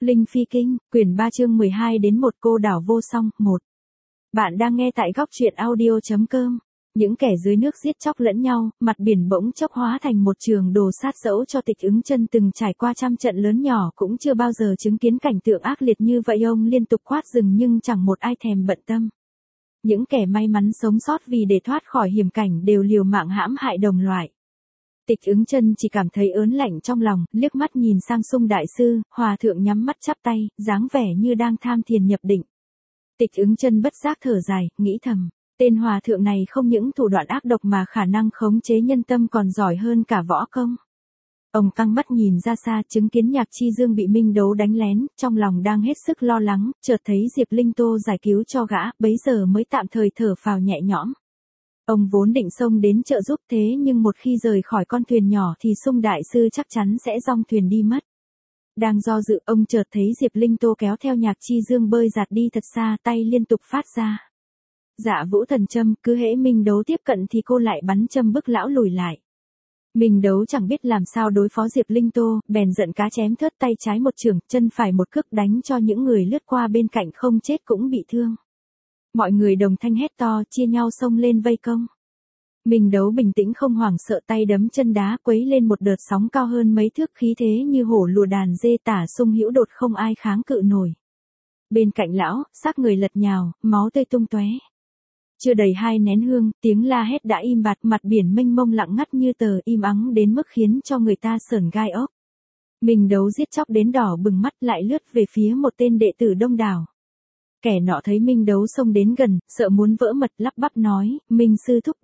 Linh Phi Kinh, quyển 3 chương 12 đến 1 cô đảo vô song, 1. Bạn đang nghe tại góc truyện audio.com. Những kẻ dưới nước giết chóc lẫn nhau, mặt biển bỗng chốc hóa thành một trường đồ sát dẫu cho Tịch Ứng Chân từng trải qua trăm trận lớn nhỏ cũng chưa bao giờ chứng kiến cảnh tượng ác liệt như vậy. Ông liên tục quát dừng nhưng chẳng một ai thèm bận tâm. Những kẻ may mắn sống sót vì để thoát khỏi hiểm cảnh đều liều mạng hãm hại đồng loại. Tịch Ứng Chân chỉ cảm thấy ớn lạnh trong lòng, liếc mắt nhìn sang Sung đại sư, hòa thượng nhắm mắt chắp tay, dáng vẻ như đang tham thiền nhập định. Tịch Ứng Chân bất giác thở dài, nghĩ thầm, tên hòa thượng này không những thủ đoạn ác độc mà khả năng khống chế nhân tâm còn giỏi hơn cả võ công. Ông căng mắt nhìn ra xa, chứng kiến Nhạc Chi Dương bị Minh Đấu đánh lén, trong lòng đang hết sức lo lắng, chợt thấy Diệp Linh Tô giải cứu cho gã, bấy giờ mới tạm thời thở phào nhẹ nhõm. Ông vốn định xông đến trợ giúp thế nhưng một khi rời khỏi con thuyền nhỏ thì Sung đại sư chắc chắn sẽ dong thuyền đi mất. Đang do dự, ông chợt thấy Diệp Linh Tô kéo theo Nhạc Chi Dương bơi giạt đi thật xa, tay liên tục phát ra Dạ Vũ Thần Châm, cứ hễ Minh Đấu tiếp cận thì cô lại bắn châm bức lão lùi lại. Minh Đấu chẳng biết làm sao đối phó Diệp Linh Tô, bèn giận cá chém thớt, tay trái một chưởng, chân phải một cước đánh cho những người lướt qua bên cạnh không chết cũng bị thương. Mọi người đồng thanh hét to, chia nhau xông lên vây công. Minh Đấu bình tĩnh không hoảng sợ, tay đấm chân đá quấy lên một đợt sóng cao hơn mấy thước, khí thế như hổ lùa đàn dê, tả Sung hữu đột không ai kháng cự nổi. Bên cạnh lão, xác người lật nhào, máu tươi tung tóe. Chưa đầy 2 nén hương, tiếng la hét đã im bặt, mặt biển mênh mông lặng ngắt như tờ, im ắng đến mức khiến cho người ta sởn gai ốc. Minh Đấu giết chóc đến đỏ bừng mắt, lại lướt về phía một tên đệ tử đông đảo. Kẻ nọ thấy Minh Đấu xông đến gần, sợ muốn vỡ mật, lắp bắp nói, Minh sư thúc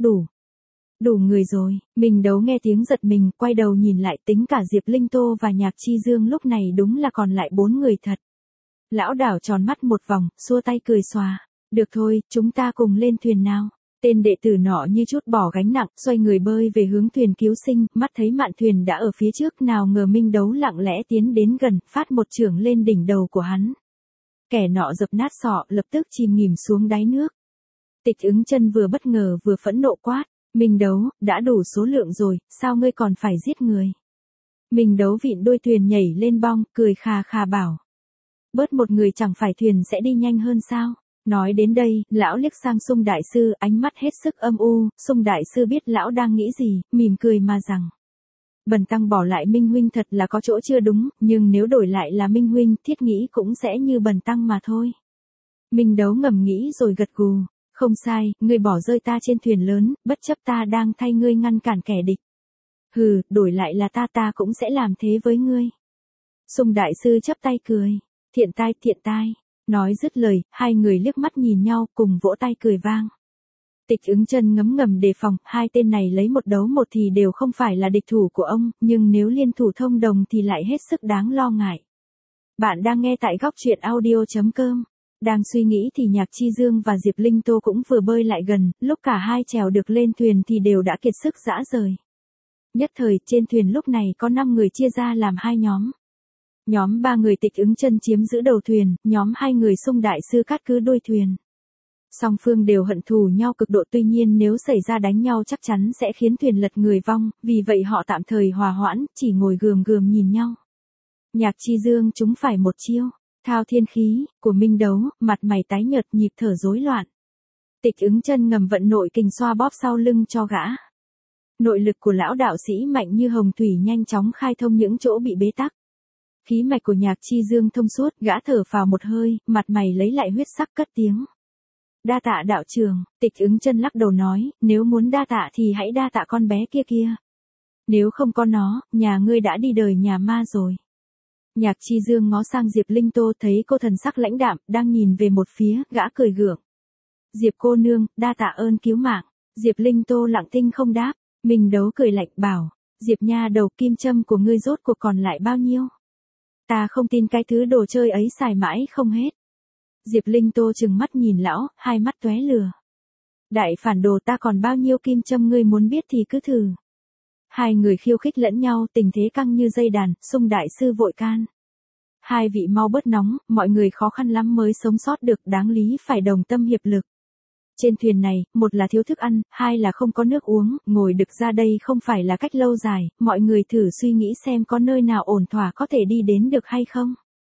đủ người rồi. Minh Đấu nghe tiếng giật mình, quay đầu nhìn lại, tính cả Diệp Linh Tô và Nhạc Chi Dương lúc này đúng là còn lại 4 người thật. Lão đảo tròn mắt một vòng, xua tay cười xòa, được thôi, chúng ta cùng lên thuyền nào. Tên đệ tử nọ như chút bỏ gánh nặng, xoay người bơi về hướng thuyền cứu sinh, mắt thấy mạn thuyền đã ở phía trước, nào ngờ Minh Đấu lặng lẽ tiến đến gần, phát một chưởng lên đỉnh đầu của hắn. Kẻ nọ dập nát sọ, lập tức chìm nghỉm xuống đáy nước. Tịch Ứng Chân vừa bất ngờ vừa phẫn nộ quát, Minh Đấu, đã đủ số lượng rồi, sao ngươi còn phải giết người? Minh Đấu vịn đuôi thuyền nhảy lên bong, cười khà khà bảo, bớt một người chẳng phải thuyền sẽ đi nhanh hơn sao? Nói đến đây, lão liếc sang Sung đại sư, ánh mắt hết sức âm u. Sung đại sư biết lão đang nghĩ gì, mỉm cười mà rằng, bần tăng bỏ lại Minh huynh thật là có chỗ chưa đúng, nhưng nếu đổi lại là Minh huynh, thiết nghĩ cũng sẽ như bần tăng mà thôi. Minh Đấu ngầm nghĩ rồi gật gù, không sai, ngươi bỏ rơi ta trên thuyền lớn, bất chấp ta đang thay ngươi ngăn cản kẻ địch. Hừ, đổi lại là ta cũng sẽ làm thế với ngươi. Sung đại sư chắp tay cười, thiện tai. Nói dứt lời, hai người liếc mắt nhìn nhau, cùng vỗ tay cười vang. Tịch Ứng Chân ngấm ngầm đề phòng, hai tên này lấy một đấu một thì đều không phải là địch thủ của ông, nhưng nếu liên thủ thông đồng thì lại hết sức đáng lo ngại. Bạn đang nghe tại góc truyện audio.com. Đang suy nghĩ thì Nhạc Chi Dương và Diệp Linh Tô cũng vừa bơi lại gần, lúc cả hai trèo được lên thuyền thì đều đã kiệt sức rã rời. Nhất thời, trên thuyền lúc này có 5 người chia ra làm 2 nhóm. Nhóm 3 người Tịch Ứng Chân chiếm giữ đầu thuyền, nhóm 2 người Sung đại sư cát cứ đuôi thuyền. Song phương đều hận thù nhau cực độ, tuy nhiên nếu xảy ra đánh nhau chắc chắn sẽ khiến thuyền lật người vong, vì vậy họ tạm thời hòa hoãn, chỉ ngồi gườm gườm nhìn nhau. Nhạc Chi Dương trúng phải một chiêu thao thiên khí của Minh Đấu, mặt mày tái nhợt, nhịp thở rối loạn. Tịch Ứng Chân ngầm vận nội kình xoa bóp sau lưng cho gã. Nội lực của lão đạo sĩ mạnh như hồng thủy, nhanh chóng khai thông những chỗ bị bế tắc. Khí mạch của Nhạc Chi Dương thông suốt, gã thở phào một hơi, mặt mày lấy lại huyết sắc, cất tiếng. Đa tạ đạo trưởng. Tịch Ứng Chân lắc đầu nói, nếu muốn đa tạ thì hãy đa tạ con bé kia. Nếu không có nó, nhà ngươi đã đi đời nhà ma rồi. Nhạc Chi Dương ngó sang Diệp Linh Tô, thấy cô thần sắc lãnh đạm, đang nhìn về một phía, gã cười gượng. Diệp cô nương, đa tạ ơn cứu mạng. Diệp Linh Tô lặng thinh không đáp. Minh Đấu cười lạnh bảo, Diệp nha đầu, kim châm của ngươi rốt cuộc còn lại bao nhiêu? Ta không tin cái thứ đồ chơi ấy xài mãi không hết. Diệp Linh Tô trừng mắt nhìn lão, hai mắt tóe lửa. Đại phản đồ, ta còn bao nhiêu kim châm ngươi muốn biết thì cứ thử. Hai người khiêu khích lẫn nhau, tình thế căng như dây đàn. Sung đại sư vội can. Hai vị mau bớt nóng, mọi người khó khăn lắm mới sống sót được, đáng lý phải đồng tâm hiệp lực. Trên thuyền này, một là thiếu thức ăn, hai là không có nước uống, ngồi được ra đây không phải là cách lâu dài, mọi người thử suy nghĩ xem có nơi nào ổn thỏa có thể đi đến được hay không.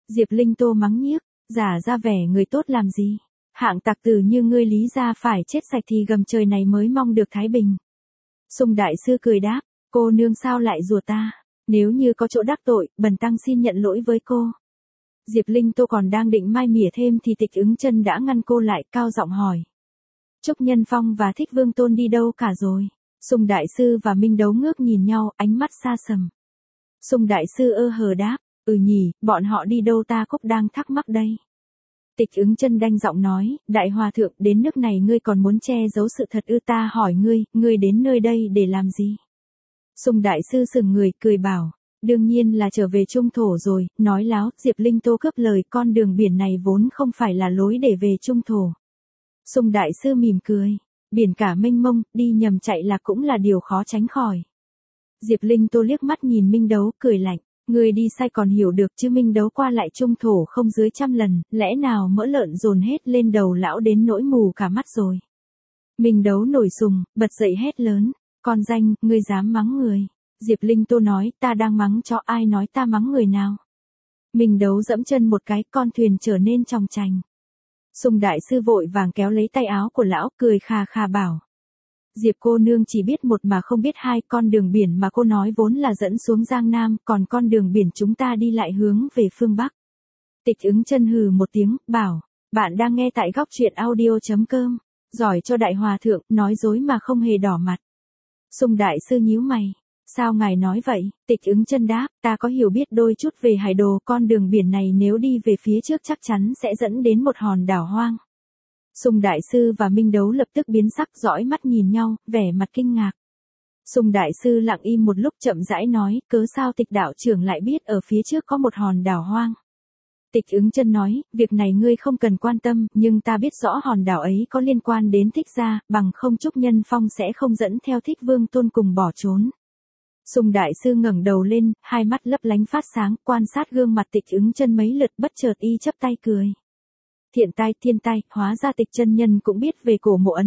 Diệp Linh Tô mắng nhiếc, giả ra vẻ người tốt làm gì? Hạng tặc tử như ngươi lý ra phải chết sạch thì gầm trời này mới mong được thái bình. Sung đại sư cười đáp, cô nương sao lại rủa ta? Nếu như có chỗ đắc tội, bần tăng xin nhận lỗi với cô. Diệp Linh Tô còn đang định mai mỉa thêm thì Tịch Ứng Chân đã ngăn cô lại, cao giọng hỏi. Trúc Nhân Phong và Thích Vương Tôn đi đâu cả rồi? Sung đại sư và Minh Đấu ngước nhìn nhau, ánh mắt xa sầm. Sung đại sư hờ đáp, nhỉ, bọn họ đi đâu ta cũng đang thắc mắc đây. Tịch Ứng Chân đanh giọng nói, đại hòa thượng, đến nước này ngươi còn muốn che giấu sự thật ư? Ta hỏi ngươi đến nơi đây để làm gì? Sung đại sư sừng người, cười bảo, đương nhiên là trở về Trung Thổ rồi. Nói láo. Diệp Linh Tô cướp lời, con đường biển này vốn không phải là lối để về Trung Thổ. Sung đại sư mỉm cười, biển cả mênh mông, đi nhầm chạy lạc cũng là điều khó tránh khỏi. Diệp Linh Tô liếc mắt nhìn Minh Đấu, cười lạnh, người đi sai còn hiểu được chứ? Minh Đấu qua lại Trung Thổ không dưới 100 lần, lẽ nào mỡ lợn dồn hết lên đầu lão đến nỗi mù cả mắt rồi? Minh Đấu nổi sùng, bật dậy hét lớn, con danh, ngươi dám mắng người? Diệp Linh Tô nói, ta đang mắng cho, ai nói ta mắng người nào? Minh Đấu dẫm chân một cái, con thuyền trở nên chòng chành. Sung đại sư vội vàng kéo lấy tay áo của lão, cười khà khà bảo. Diệp cô nương chỉ biết một mà không biết hai, con đường biển mà cô nói vốn là dẫn xuống Giang Nam, còn con đường biển chúng ta đi lại hướng về phương Bắc. Tịch Ứng Chân hừ một tiếng, bảo, bạn đang nghe tại góc truyện audio.com, giỏi cho đại hòa thượng, nói dối mà không hề đỏ mặt. Sung đại sư nhíu mày, sao ngài nói vậy? Tịch Ứng Chân đáp, ta có hiểu biết đôi chút về hải đồ, con đường biển này nếu đi về phía trước chắc chắn sẽ dẫn đến một hòn đảo hoang. Sung đại sư và Minh Đấu lập tức biến sắc, dõi mắt nhìn nhau, vẻ mặt kinh ngạc. Sung đại sư lặng im một lúc, chậm rãi nói, cớ sao Tịch đạo trưởng lại biết ở phía trước có một hòn đảo hoang? Tịch Ứng Chân nói, việc này ngươi không cần quan tâm, nhưng ta biết rõ hòn đảo ấy có liên quan đến Thích gia, bằng không Trúc Nhân Phong sẽ không dẫn theo Thích Vương Tôn cùng bỏ trốn. Sung đại sư ngẩng đầu lên, hai mắt lấp lánh phát sáng, quan sát gương mặt Tịch Ứng Chân mấy lượt, bất chợt y chắp tay cười. Thiện tai thiên tai, hóa ra Tịch chân nhân cũng biết về cổ mộ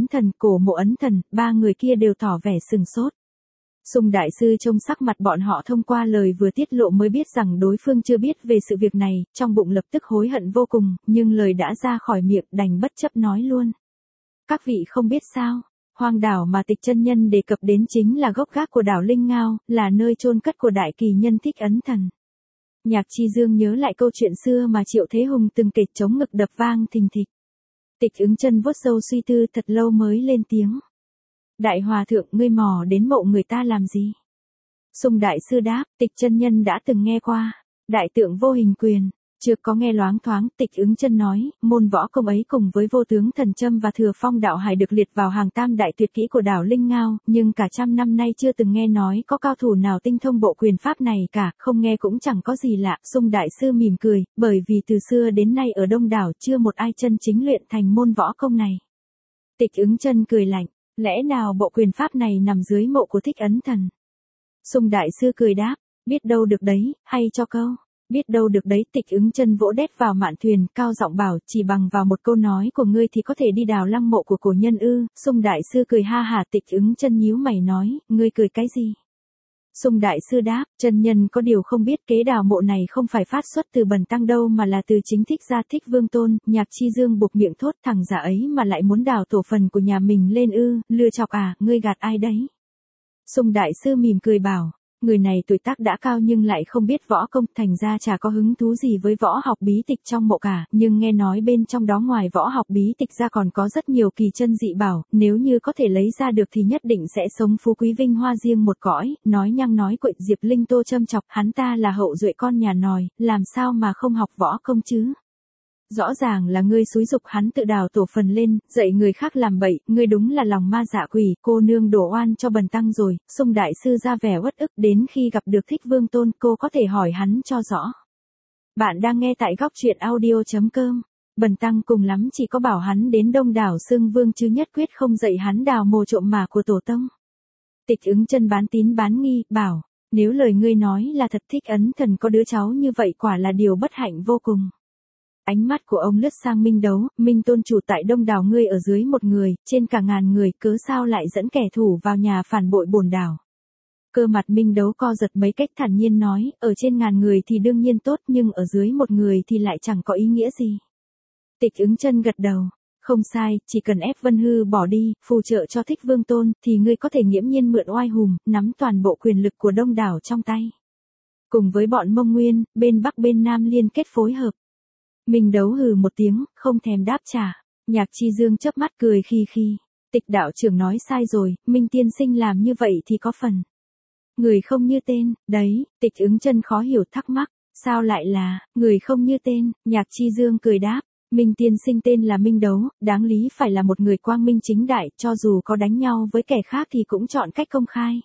ấn thần, ba người kia đều tỏ vẻ sừng sốt. Sung đại sư trông sắc mặt bọn họ thông qua lời vừa tiết lộ mới biết rằng đối phương chưa biết về sự việc này, trong bụng lập tức hối hận vô cùng, nhưng lời đã ra khỏi miệng đành bất chấp nói luôn. Các vị không biết sao, hoang đảo mà Tịch chân nhân đề cập đến chính là gốc gác của đảo Linh Ngao, là nơi chôn cất của đại kỳ nhân Thích Ấn Thần. Nhạc Chi Dương nhớ lại câu chuyện xưa mà Triệu Thế Hùng từng kể, chống ngực đập vang thình thịch. Tịch Ứng Chân vuốt râu suy tư thật lâu mới lên tiếng. Đại hòa thượng, ngươi mò đến mộ người ta làm gì? Sung đại sư đáp, Tịch chân nhân đã từng nghe qua đại tượng vô hình quyền, chưa có nghe loáng thoáng. Tịch Ứng Chân nói, môn võ công ấy cùng với vô tướng thần châm và thừa phong đạo hải được liệt vào hàng tam đại tuyệt kỹ của đảo Linh Ngao, nhưng cả trăm năm nay chưa từng nghe nói có cao thủ nào tinh thông bộ quyền pháp này cả, không nghe cũng chẳng có gì lạ. Sung đại sư mỉm cười, bởi vì từ xưa đến nay ở Đông đảo chưa một ai chân chính luyện thành môn võ công này. Tịch Ứng Chân cười lạnh, lẽ nào bộ quyền pháp này nằm dưới mộ của Thích Ấn Thần? Sung đại sư cười đáp, biết đâu được đấy, hay cho câu. Biết đâu được đấy. Tịch Ứng Chân vỗ đét vào mạn thuyền, cao giọng bảo, chỉ bằng vào một câu nói của ngươi thì có thể đi đào lăng mộ của cổ nhân ư? Sung đại sư cười ha hả. Tịch Ứng Chân nhíu mày nói, ngươi cười cái gì? Sung đại sư đáp, chân nhân có điều không biết, kế đào mộ này không phải phát xuất từ bần tăng đâu mà là từ chính Thích gia Thích Vương Tôn. Nhạc Chi Dương buộc miệng thốt, thằng giả ấy mà lại muốn đào tổ phần của nhà mình lên ư? Lừa chọc à, ngươi gạt ai đấy? Sung đại sư mỉm cười bảo, người này tuổi tác đã cao nhưng lại không biết võ công, thành ra chả có hứng thú gì với võ học bí tịch trong mộ cả, nhưng nghe nói bên trong đó ngoài võ học bí tịch ra còn có rất nhiều kỳ chân dị bảo, nếu như có thể lấy ra được thì nhất định sẽ sống phú quý vinh hoa riêng một cõi. Nói nhăng nói cuội, Diệp Linh Tô châm chọc, hắn ta là hậu duệ con nhà nòi, làm sao mà không học võ công chứ? Rõ ràng là ngươi xúi giục hắn tự đào tổ phần lên, dạy người khác làm bậy, ngươi đúng là lòng ma dạ quỷ. Cô nương đổ oan cho bần tăng rồi. Sung đại sư ra vẻ uất ức, đến khi gặp được Thích Vương Tôn, cô có thể hỏi hắn cho rõ. Bạn đang nghe tại góc truyện audio.com. Bần tăng cùng lắm chỉ có bảo hắn đến Đông đảo xưng vương chứ nhất quyết không dạy hắn đào mồ trộm mả của tổ tông. Tịch Ứng Chân bán tín bán nghi, bảo, nếu lời ngươi nói là thật, Thích Ấn Thần có đứa cháu như vậy quả là điều bất hạnh vô cùng. Ánh mắt của ông lướt sang Minh Đấu, Minh tôn chủ, tại Đông đảo ngươi ở dưới một người, trên cả ngàn người, cớ sao lại dẫn kẻ thù vào nhà phản bội bổn đảo? Cơ mặt Minh Đấu co giật mấy cách thản nhiên nói, ở trên ngàn người thì đương nhiên tốt nhưng ở dưới một người thì lại chẳng có ý nghĩa gì. Tịch Ứng Chân gật đầu. Không sai, chỉ cần ép Vân Hư bỏ đi, phù trợ cho Thích Vương Tôn, thì ngươi có thể nghiễm nhiên mượn oai hùng, nắm toàn bộ quyền lực của Đông đảo trong tay. Cùng với bọn Mông Nguyên, bên Bắc bên Nam liên kết phối hợp. Minh Đấu hừ một tiếng, không thèm đáp trả. Nhạc Chi Dương chớp mắt cười khi. Tịch đạo trưởng nói sai rồi, Minh tiên sinh làm như vậy thì có phần. Người không như tên, đấy, Tịch Ứng Chân khó hiểu thắc mắc, sao lại là, người không như tên, Nhạc Chi Dương cười đáp. Minh tiên sinh tên là Minh Đấu, đáng lý phải là một người quang minh chính đại, cho dù có đánh nhau với kẻ khác thì cũng chọn cách công khai.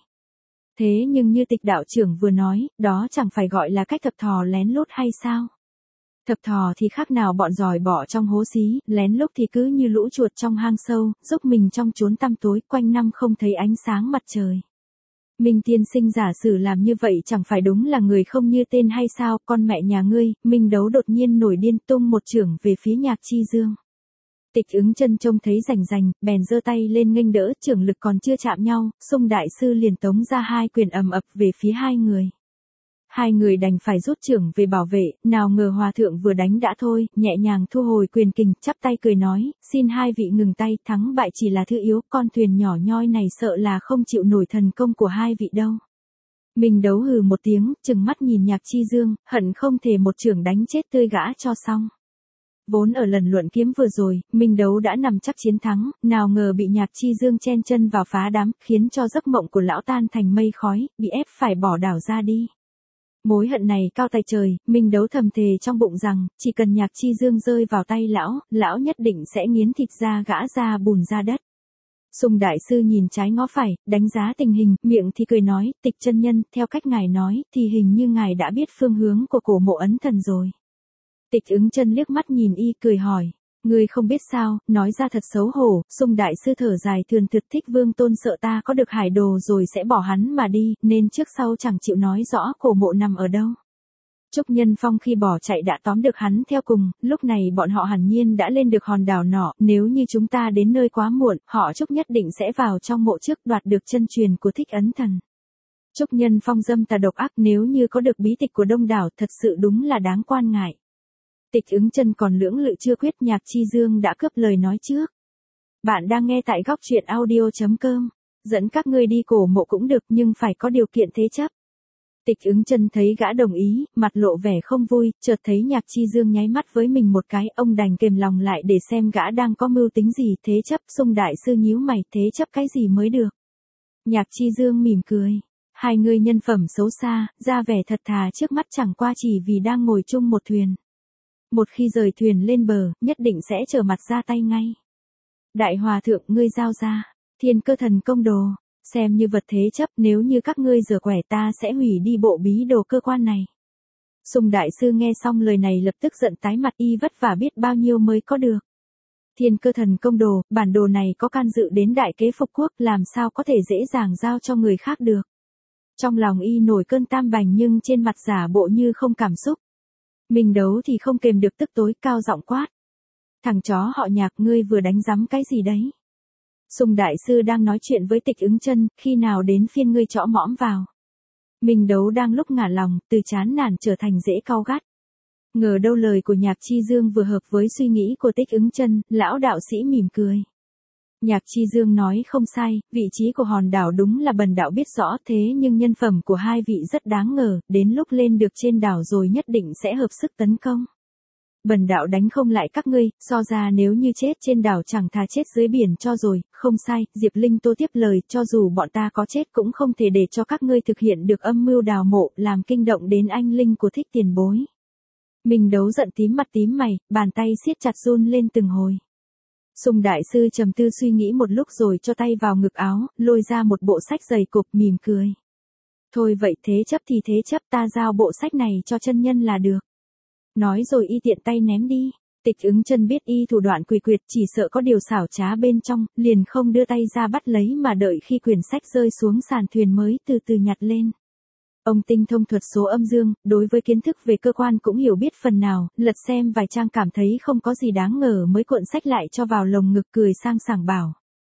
Thế nhưng như Tịch đạo trưởng vừa nói, đó chẳng phải gọi là cách thập thò lén lút hay sao? Thập thò thì khác nào bọn giòi bỏ trong hố xí, lén lút thì cứ như lũ chuột trong hang sâu, giúp mình trong chốn tăm tối, quanh năm không thấy ánh sáng mặt trời. Minh tiên sinh giả sử làm như vậy chẳng phải đúng là người không như tên hay sao, con mẹ nhà ngươi. Minh Đấu đột nhiên nổi điên tung một chưởng về phía Nhạc Chi Dương. Tịch Ứng Chân trông thấy rành, bèn giơ tay lên nghênh đỡ, chưởng lực còn chưa chạm nhau, Xung đại sư liền tống ra hai quyền ầm ập về phía hai người. Hai người đành phải rút chưởng về bảo vệ, nào ngờ hòa thượng vừa đánh đã thôi, nhẹ nhàng thu hồi quyền kình, chắp tay cười nói, xin hai vị ngừng tay, thắng bại chỉ là thứ yếu, con thuyền nhỏ nhoi này sợ là không chịu nổi thần công của hai vị đâu. Minh Đấu hừ một tiếng, trừng mắt nhìn Nhạc Chi Dương, hận không thể một chưởng đánh chết tươi gã cho xong. Vốn ở lần luận kiếm vừa rồi, Minh Đấu đã nằm chắc chiến thắng, nào ngờ bị Nhạc Chi Dương chen chân vào phá đám, khiến cho giấc mộng của lão tan thành mây khói, bị ép phải bỏ đảo ra đi. Mối hận này cao tay trời, Minh Đấu thầm thề trong bụng rằng, chỉ cần Nhạc Chi Dương rơi vào tay lão nhất định sẽ nghiến thịt ra gã ra bùn ra đất. Xung đại sư nhìn trái ngó phải, đánh giá tình hình, miệng thì cười nói, Tịch chân nhân, theo cách ngài nói, thì hình như ngài đã biết phương hướng của cổ mộ ấn thần rồi. Tịch Ứng Chân liếc mắt nhìn y cười hỏi, ngươi không biết sao, nói ra thật xấu hổ. Xung đại sư thở dài thườn thượt, Thích Vương Tôn sợ ta có được hải đồ rồi sẽ bỏ hắn mà đi, nên trước sau chẳng chịu nói rõ cổ mộ nằm ở đâu. Trúc Nhân Phong khi bỏ chạy đã tóm được hắn theo cùng, lúc này bọn họ hẳn nhiên đã lên được hòn đảo nọ, nếu như chúng ta đến nơi quá muộn, họ Trúc nhất định sẽ vào trong mộ trước đoạt được chân truyền của Thích Ấn Thần. Trúc Nhân Phong dâm tà độc ác, nếu như có được bí tịch của Đông đảo thật sự đúng là đáng quan ngại. Tịch Ứng Chân còn lưỡng lự chưa quyết, Nhạc Chi Dương đã cướp lời nói trước. Bạn đang nghe tại góc truyện audio.com, dẫn các ngươi đi cổ mộ cũng được nhưng phải có điều kiện thế chấp. Tịch Ứng Chân thấy gã đồng ý, mặt lộ vẻ không vui, chợt thấy Nhạc Chi Dương nháy mắt với mình một cái, ông đành kềm lòng lại để xem gã đang có mưu tính gì. Thế chấp? Xung đại sư nhíu mày, thế chấp cái gì mới được? Nhạc Chi Dương mỉm cười, hai người nhân phẩm xấu xa, ra vẻ thật thà trước mắt chẳng qua chỉ vì đang ngồi chung một thuyền. Một khi rời thuyền lên bờ, nhất định sẽ trở mặt ra tay ngay. Đại hòa thượng, ngươi giao ra Thiên Cơ Thần Công đồ, xem như vật thế chấp, nếu như các ngươi giở quẻ ta sẽ hủy đi bộ bí đồ cơ quan này. Xung đại sư nghe xong lời này lập tức giận tái mặt, y vất vả biết bao nhiêu mới có được. Thiên Cơ Thần Công đồ, bản đồ này có can dự đến đại kế phục quốc, làm sao có thể dễ dàng giao cho người khác được. Trong lòng y nổi cơn tam bành nhưng trên mặt giả bộ như không cảm xúc. Minh Đấu thì không kềm được tức tối, cao giọng quát. Thằng chó họ Nhạc, ngươi vừa đánh rắm cái gì đấy? Xung đại sư đang nói chuyện với Tịch Ứng Chân, khi nào đến phiên ngươi chõ mõm vào. Minh Đấu đang lúc ngả lòng, từ chán nản trở thành dễ cau gắt. Ngờ đâu lời của Nhạc Chi Dương vừa hợp với suy nghĩ của Tịch Ứng Chân, lão đạo sĩ mỉm cười. Nhạc Chi Dương nói không sai, vị trí của hòn đảo đúng là bần đạo biết rõ, thế nhưng nhân phẩm của hai vị rất đáng ngờ, đến lúc lên được trên đảo rồi nhất định sẽ hợp sức tấn công. Bần đạo đánh không lại các ngươi, so ra nếu như chết trên đảo chẳng thà chết dưới biển cho rồi. Không sai, Diệp Linh Tô tiếp lời, cho dù bọn ta có chết cũng không thể để cho các ngươi thực hiện được âm mưu đào mộ, làm kinh động đến anh linh của Thích tiền bối. Minh Đấu giận tím mặt tím mày, bàn tay siết chặt run lên từng hồi. Xung đại sư trầm tư suy nghĩ một lúc rồi cho tay vào ngực áo, lôi ra một bộ sách dày cộp, mỉm cười. Thôi vậy thế chấp thì thế chấp, ta giao bộ sách này cho chân nhân là được. Nói rồi y tiện tay ném đi. Tịch Ứng Chân biết y thủ đoạn quỷ quyệt, chỉ sợ có điều xảo trá bên trong, liền không đưa tay ra bắt lấy mà đợi khi quyển sách rơi xuống sàn thuyền mới từ từ nhặt lên. Ông tinh thông thuật số âm dương, đối với kiến thức về cơ quan cũng hiểu biết phần nào, lật xem vài trang cảm thấy không có gì đáng ngờ mới cuộn sách lại cho vào lồng ngực, cười sang sảng bảo.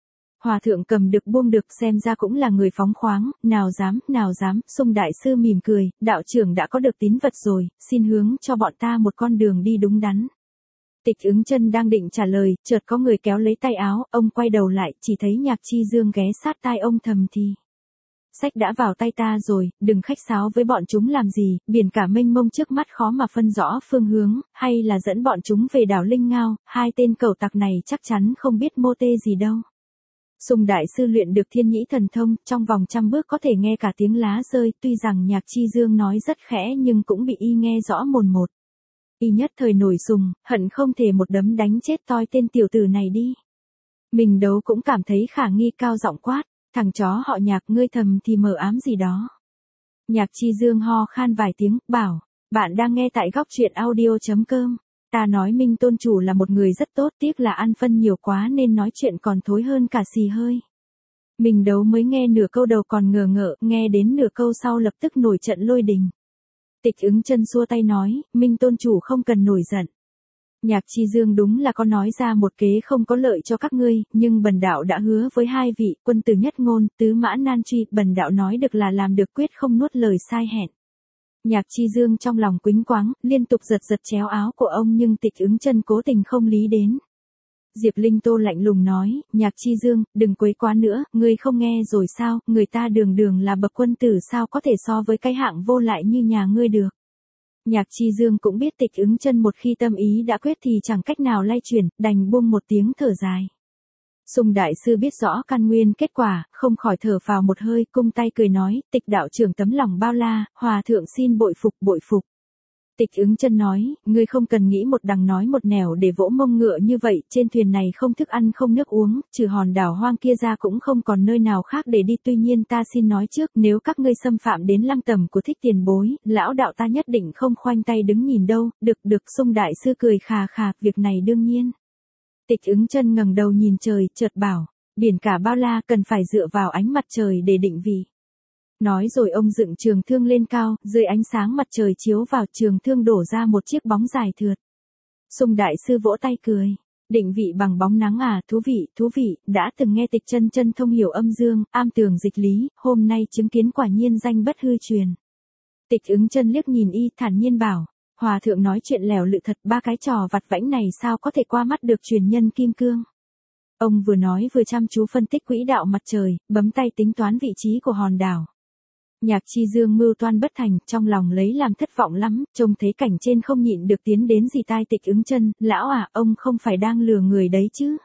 Hòa thượng cầm được buông được, xem ra cũng là người phóng khoáng, nào dám, Sung đại sư mỉm cười, đạo trưởng đã có được tín vật rồi, xin hướng cho bọn ta một con đường đi đúng đắn. Tịch Ứng Chân đang định trả lời, chợt có người kéo lấy tay áo, ông quay đầu lại, chỉ thấy Nhạc Chi Dương ghé sát tai ông thầm thì. Sách đã vào tay ta rồi, đừng khách sáo với bọn chúng làm gì, biển cả mênh mông trước mắt khó mà phân rõ phương hướng, hay là dẫn bọn chúng về đảo Linh Ngao, hai tên cẩu tặc này chắc chắn không biết mô tê gì đâu. Sung đại sư luyện được thiên nhĩ thần thông, trong vòng 100 bước có thể nghe cả tiếng lá rơi, tuy rằng Nhạc Chi Dương nói rất khẽ nhưng cũng bị y nghe rõ mồn một. Y nhất thời nổi sùng, hận không thể một đấm đánh chết toi tên tiểu tử này đi. Mình Đấu cũng cảm thấy khả nghi, cao giọng quát, thằng chó họ Nhạc, ngươi thầm thì mờ ám gì đó. Nhạc Chi Dương ho khan vài tiếng, bảo, bạn đang nghe tại góc truyện audio.com. Ta nói Minh Tôn chủ là một người rất tốt, tiếc là ăn phân nhiều quá nên nói chuyện còn thối hơn cả xì hơi. Mình Đấu mới nghe nửa câu đầu còn ngờ ngợ, nghe đến nửa câu sau lập tức nổi trận lôi đình. Tịch Ứng Chân xua tay nói, Minh Tôn chủ không cần nổi giận. Nhạc Chi Dương đúng là có nói ra một kế không có lợi cho các ngươi, nhưng bần đạo đã hứa với hai vị, quân tử nhất ngôn, tứ mã nan truy, bần đạo nói được là làm được, quyết không nuốt lời sai hẹn. Nhạc Chi Dương trong lòng quĩnh quáng, liên tục giật chéo áo của ông nhưng Tịch Ứng Chân cố tình không lý đến. Diệp Linh Tô lạnh lùng nói, Nhạc Chi Dương, đừng quấy quá nữa, ngươi không nghe rồi sao, người ta đường là bậc quân tử, sao có thể so với cái hạng vô lại như nhà ngươi được. Nhạc Chi Dương cũng biết Tịch Ứng Chân một khi tâm ý đã quyết thì chẳng cách nào lay chuyển, đành buông một tiếng thở dài. Sung đại sư biết rõ căn nguyên kết quả, không khỏi thở phào một hơi, cung tay cười nói, Tịch đạo trưởng tấm lòng bao la, hòa thượng xin bội phục. Tịch Ứng Chân nói, ngươi không cần nghĩ một đằng nói một nẻo để vỗ mông ngựa như vậy, trên thuyền này không thức ăn không nước uống, trừ hòn đảo hoang kia ra cũng không còn nơi nào khác để đi, tuy nhiên ta xin nói trước, nếu các ngươi xâm phạm đến lăng tẩm của Thích tiền bối, lão đạo ta nhất định không khoanh tay đứng nhìn đâu, được, Sung đại sư cười khà khà, việc này đương nhiên. Tịch Ứng Chân ngẩng đầu nhìn trời, chợt bảo, biển cả bao la cần phải dựa vào ánh mặt trời để định vị. Nói rồi ông dựng trường thương lên cao, dưới ánh sáng mặt trời chiếu vào, trường thương đổ ra một chiếc bóng dài thượt. Sung đại sư vỗ tay cười, định vị bằng bóng nắng à, thú vị, đã từng nghe Tịch chân thông hiểu âm dương, am tường dịch lý, hôm nay chứng kiến quả nhiên danh bất hư truyền. Tịch Ứng Chân liếc nhìn y, thản nhiên bảo, hòa thượng nói chuyện lèo lự thật, ba cái trò vặt vãnh này sao có thể qua mắt được truyền nhân kim cương. Ông vừa nói vừa chăm chú phân tích quỹ đạo mặt trời, bấm tay tính toán vị trí của hòn đảo. Nhạc Chi Dương mưu toan bất thành, trong lòng lấy làm thất vọng lắm, trông thấy cảnh trên không nhịn được tiến đến dì tai Tịch Ứng Chân, lão à, ông không phải đang lừa người đấy chứ.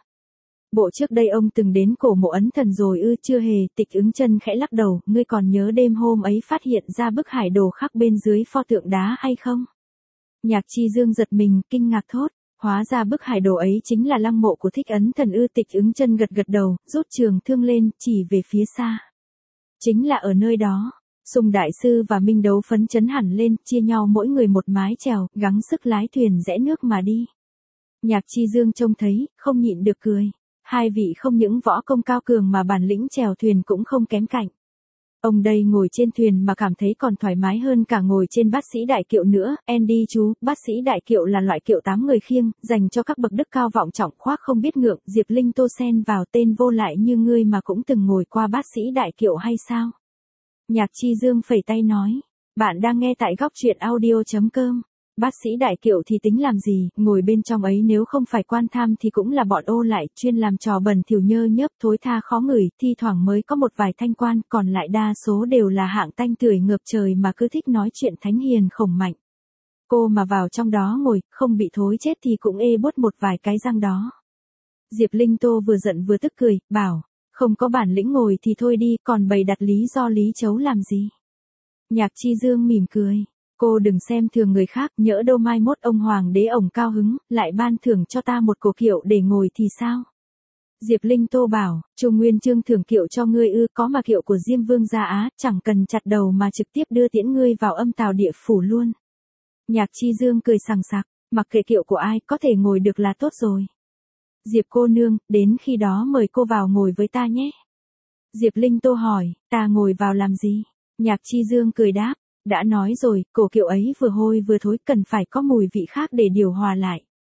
Bộ trước đây ông từng đến cổ mộ ấn thần rồi ư? Chưa hề. Tịch Ứng Chân khẽ lắc đầu, ngươi còn nhớ đêm hôm ấy phát hiện ra bức hải đồ khắc bên dưới pho tượng đá hay không? Nhạc Chi Dương giật mình, kinh ngạc thốt, hóa ra bức hải đồ ấy chính là lăng mộ của Thích Ấn Thần ư? Tịch Ứng Chân gật đầu, rút trường thương lên, chỉ về phía xa. Chính là ở nơi đó. Sung đại sư và Minh Đấu phấn chấn hẳn lên, chia nhau mỗi người một mái chèo, gắng sức lái thuyền rẽ nước mà đi. Nhạc Chi Dương trông thấy, không nhịn được cười. Hai vị không những võ công cao cường mà bản lĩnh chèo thuyền cũng không kém cạnh. Ông đây ngồi trên thuyền mà cảm thấy còn thoải mái hơn cả ngồi trên bát sĩ đại kiệu nữa. Andy chú, bát sĩ đại kiệu là loại kiệu 8 người khiêng, dành cho các bậc đức cao vọng trọng, khoác không biết ngượng. Diệp Linh Tô xen vào, tên vô lại như ngươi mà cũng từng ngồi qua bát sĩ đại kiệu hay sao? Nhạc Chi Dương phẩy tay nói, bạn đang nghe tại góc truyện audio.com. Bát sĩ đại kiệu thì tính làm gì, ngồi bên trong ấy nếu không phải quan tham thì cũng là bọn ô lại, chuyên làm trò bẩn thỉu nhơ nhớp thối tha khó ngửi, thi thoảng mới có một vài thanh quan, còn lại đa số đều là hạng tanh tưởi ngập trời mà cứ thích nói chuyện thánh hiền khổng mạnh. Cô mà vào trong đó ngồi, không bị thối chết thì cũng ê buốt một vài cái răng đó. Diệp Linh Tô vừa giận vừa tức cười, bảo, không có bản lĩnh ngồi thì thôi đi, còn bày đặt lý do lý chấu làm gì. Nhạc Chi Dương mỉm cười. Cô đừng xem thường người khác, nhỡ đâu mai mốt ông hoàng đế ổng cao hứng, lại ban thưởng cho ta một cổ kiệu để ngồi thì sao? Diệp Linh Tô bảo, Trung Nguyên Chương thưởng kiệu cho ngươi ư? Có mà kiệu của Diêm Vương gia Á, chẳng cần chặt đầu mà trực tiếp đưa tiễn ngươi vào âm tào địa phủ luôn. Nhạc Chi Dương cười sằng sặc, mặc kệ kiệu của ai, có thể ngồi được là tốt rồi. Diệp cô nương, đến khi đó mời cô vào ngồi với ta nhé. Diệp Linh Tô hỏi, ta ngồi vào làm gì? Nhạc Chi Dương cười đáp, đã nói rồi, cổ kiệu ấy vừa hôi vừa thối, cần phải có mùi vị khác để điều hòa lại.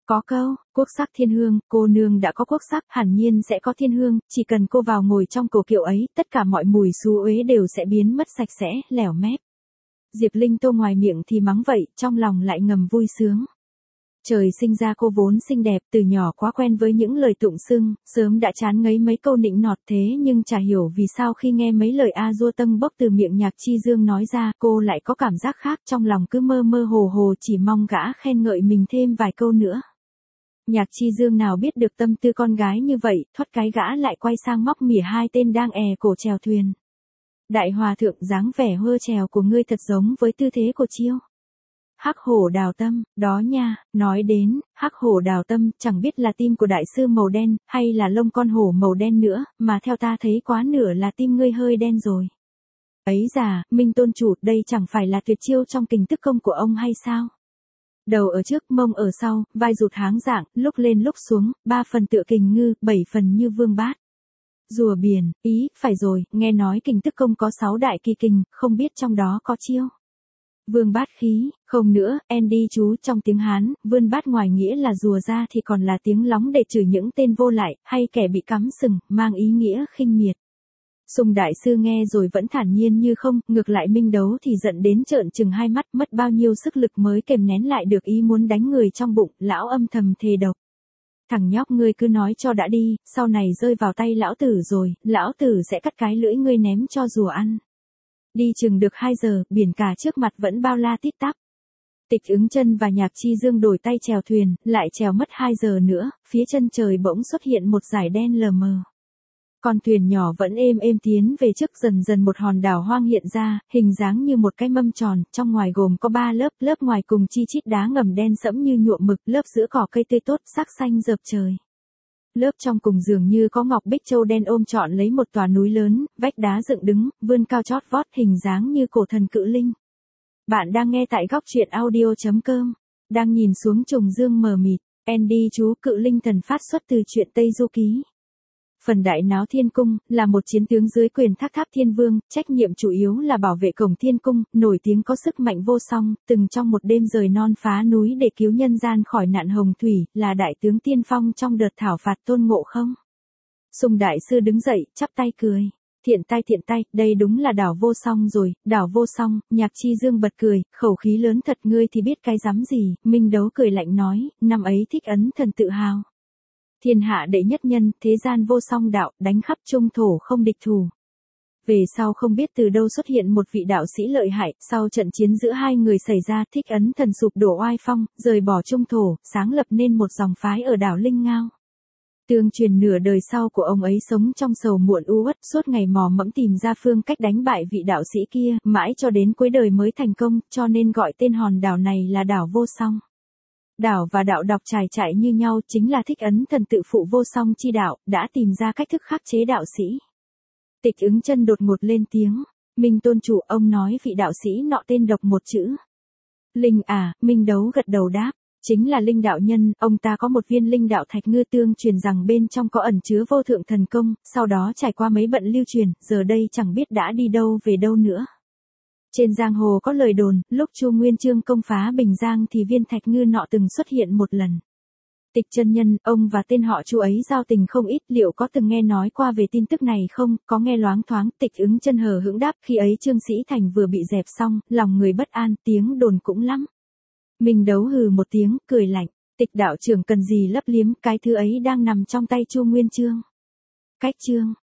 Có câu, quốc sắc thiên hương, cô nương đã có quốc sắc, hẳn nhiên sẽ có thiên hương, chỉ cần cô vào ngồi trong cổ kiệu ấy, tất cả mọi mùi xú uế đều sẽ biến mất sạch sẽ, lẻo mép. Diệp Linh Tô ngoài miệng thì mắng vậy, trong lòng lại ngầm vui sướng. Trời sinh ra cô vốn xinh đẹp, từ nhỏ quá quen với những lời tụng xưng, sớm đã chán ngấy mấy câu nịnh nọt thế nhưng chả hiểu vì sao khi nghe mấy lời a dua tâng bốc từ miệng Nhạc Chi Dương nói ra, cô lại có cảm giác khác, trong lòng cứ mơ mơ hồ hồ chỉ mong gã khen ngợi mình thêm vài câu nữa. Nhạc Chi Dương nào biết được tâm tư con gái như vậy, thoát cái gã lại quay sang móc mỉa hai tên đang cổ chèo thuyền. Đại hòa thượng, dáng vẻ hơ chèo của ngươi thật giống với tư thế của chiêu Hắc Hổ Đào Tâm, đó nha, nói đến, Hắc Hổ Đào Tâm, chẳng biết là tim của đại sư màu đen, hay là lông con hổ màu đen nữa, mà theo ta thấy quá nửa là tim ngươi hơi đen rồi. Ấy già, Minh Tôn chủ, đây chẳng phải là tuyệt chiêu trong Kình Tức Công của ông hay sao? Đầu ở trước, mông ở sau, vai rụt háng dạng, lúc lên lúc xuống, 3 phần tựa kình ngư, 7 phần như vương bát. Rùa biển, ý, phải rồi, nghe nói Kình Tức Công có 6 đại kỳ kình, không biết trong đó có chiêu vương bát khí, không nữa, Andy chú trong tiếng Hán, vươn bát ngoài nghĩa là rùa ra thì còn là tiếng lóng để chửi những tên vô lại, hay kẻ bị cắm sừng, mang ý nghĩa khinh miệt. Sùng đại sư nghe rồi vẫn thản nhiên như không, ngược lại Minh Đấu thì giận đến trợn trừng hai mắt, mất bao nhiêu sức lực mới kềm nén lại được ý muốn đánh người trong bụng, lão âm thầm thề độc. Thằng nhóc ngươi cứ nói cho đã đi, sau này rơi vào tay lão tử rồi, lão tử sẽ cắt cái lưỡi ngươi ném cho rùa ăn. Đi chừng được 2 giờ, biển cả trước mặt vẫn bao la tít tắp. Tịch Ứng Chân và Nhạc Chi Dương đổi tay chèo thuyền, lại chèo mất 2 giờ nữa, phía chân trời bỗng xuất hiện một dải đen lờ mờ. Con thuyền nhỏ vẫn êm êm tiến về trước, dần dần một hòn đảo hoang hiện ra, hình dáng như một cái mâm tròn, trong ngoài gồm có 3 lớp, lớp ngoài cùng chi chít đá ngầm đen sẫm như nhuộm mực, lớp giữa cỏ cây tươi tốt, sắc xanh rợp trời. Lớp trong cùng dường như có ngọc bích châu đen ôm trọn lấy một tòa núi lớn, vách đá dựng đứng, vươn cao chót vót, hình dáng như cổ thần cự linh. Bạn đang nghe tại góc truyện audio.com, đang nhìn xuống trùng dương mờ mịt, Andy chú cự linh thần phát xuất từ truyện Tây Du Ký. Phần Đại Náo Thiên Cung, là một chiến tướng dưới quyền Thác Tháp Thiên Vương, trách nhiệm chủ yếu là bảo vệ cổng Thiên Cung, nổi tiếng có sức mạnh vô song, từng trong một đêm rời non phá núi để cứu nhân gian khỏi nạn hồng thủy, là đại tướng tiên phong trong đợt thảo phạt Tôn Ngộ Không. Sùng đại sư đứng dậy, chắp tay cười. Thiện tay, đây đúng là đảo vô song rồi, đảo vô song. Nhạc Chi Dương bật cười, khẩu khí lớn thật, ngươi thì biết cái rắm gì. Minh Đấu cười lạnh nói, năm ấy Thích Ấn Thần tự hào. Thiên hạ đệ nhất nhân, thế gian vô song đạo, đánh khắp trung thổ không địch thủ. Về sau không biết từ đâu xuất hiện một vị đạo sĩ lợi hại, sau trận chiến giữa hai người xảy ra, Thích Ấn Thần sụp đổ oai phong, rời bỏ trung thổ, sáng lập nên một dòng phái ở đảo Linh Ngao. Tương truyền nửa đời sau của ông ấy sống trong sầu muộn u uất, suốt ngày mò mẫm tìm ra phương cách đánh bại vị đạo sĩ kia, mãi cho đến cuối đời mới thành công, cho nên gọi tên hòn đảo này là đảo vô song. Đảo và đạo đọc trải chạy như nhau, chính là Thích Ấn Thần tự phụ vô song chi đạo, đã tìm ra cách thức khắc chế đạo sĩ. Tịch Ứng Chân đột ngột lên tiếng, Minh Tôn chủ, ông nói vị đạo sĩ nọ tên độc một chữ. Linh à, Minh Đấu gật đầu đáp, chính là Linh đạo nhân, ông ta có một viên linh đạo thạch ngư tương truyền rằng bên trong có ẩn chứa vô thượng thần công, sau đó trải qua mấy bận lưu truyền, giờ đây chẳng biết đã đi đâu về đâu nữa. Trên giang hồ có lời đồn, lúc Chu Nguyên Chương công phá Bình Giang thì viên thạch ngư nọ từng xuất hiện một lần. Tịch chân nhân, ông và tên họ Chu ấy giao tình không ít, liệu có từng nghe nói qua về tin tức này không? Có nghe loáng thoáng. Tịch Ứng Chân hờ hững đáp, khi ấy Trương Sĩ Thành vừa bị dẹp xong, lòng người bất an, tiếng đồn cũng lắm. Minh Đấu hừ một tiếng, cười lạnh, Tịch đạo trưởng cần gì lấp liếm, cái thứ ấy đang nằm trong tay Chu Nguyên Chương. Cách chương